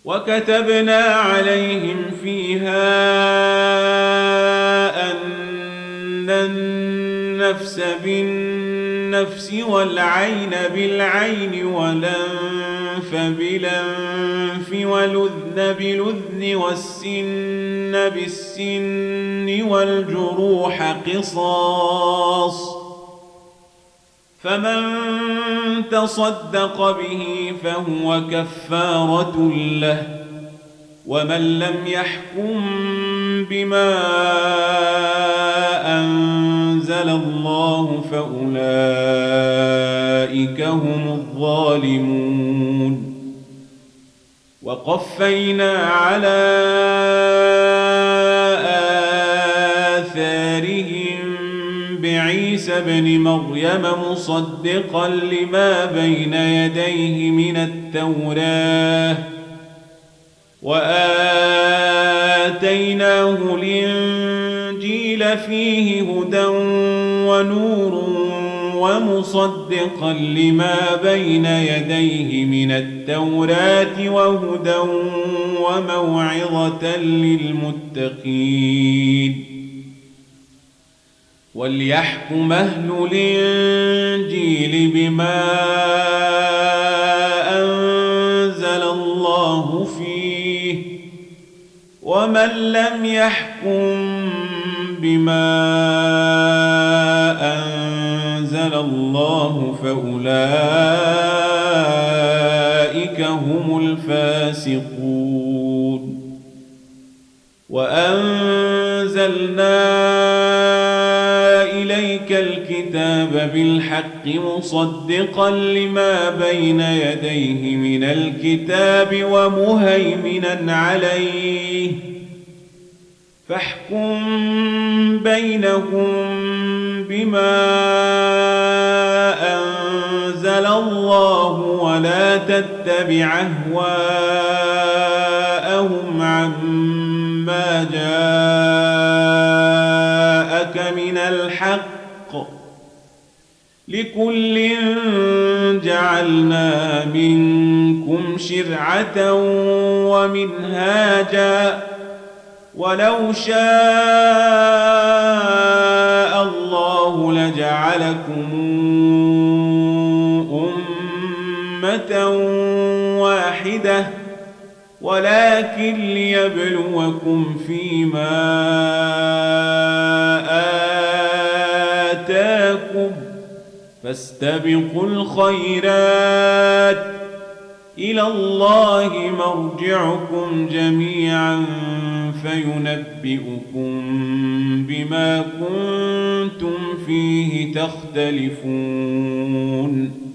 وكتبنا عليهم فيها أن النفس بالنفس والعين بالعين والأنف بالأنف والأذن بالأذن والسن بالسن والجروح قصاص، فمن تصدق به فهو كفارة له، ومن لم يحكم بما أنزل الله فأولئك هم الظالمون. وقفينا على آثارهم بعيسى ابن مريم مصدقا لما بين يديه من التوراة، وآتيناه الإنجيل فيه هدى ونور ومصدقا لما بين يديه من التوراة وهدى وموعظة للمتقين. وليحكم أهل الإنجيل بما أنزل الله فيه، ومن لم يحكم بما أنزل الله فأولئك هم الفاسقون. وأنزلنا إليك الكتاب بالحق مصدقا لما بين يديه من الكتاب ومهيمنا عليه، فاحكم بينهم بما أنزل الله ولا تتبع أهواءهم عما جاءك من الحق، لكل جعلنا منكم شرعة ومنهاجا، ولو شاء الله لجعلكم أمة واحدة، ولكن ليبلوكم فيما آتاكم، فاستبقوا الخيرات، إلى الله مرجعكم جميعا فينبئكم بما كنتم فيه تختلفون.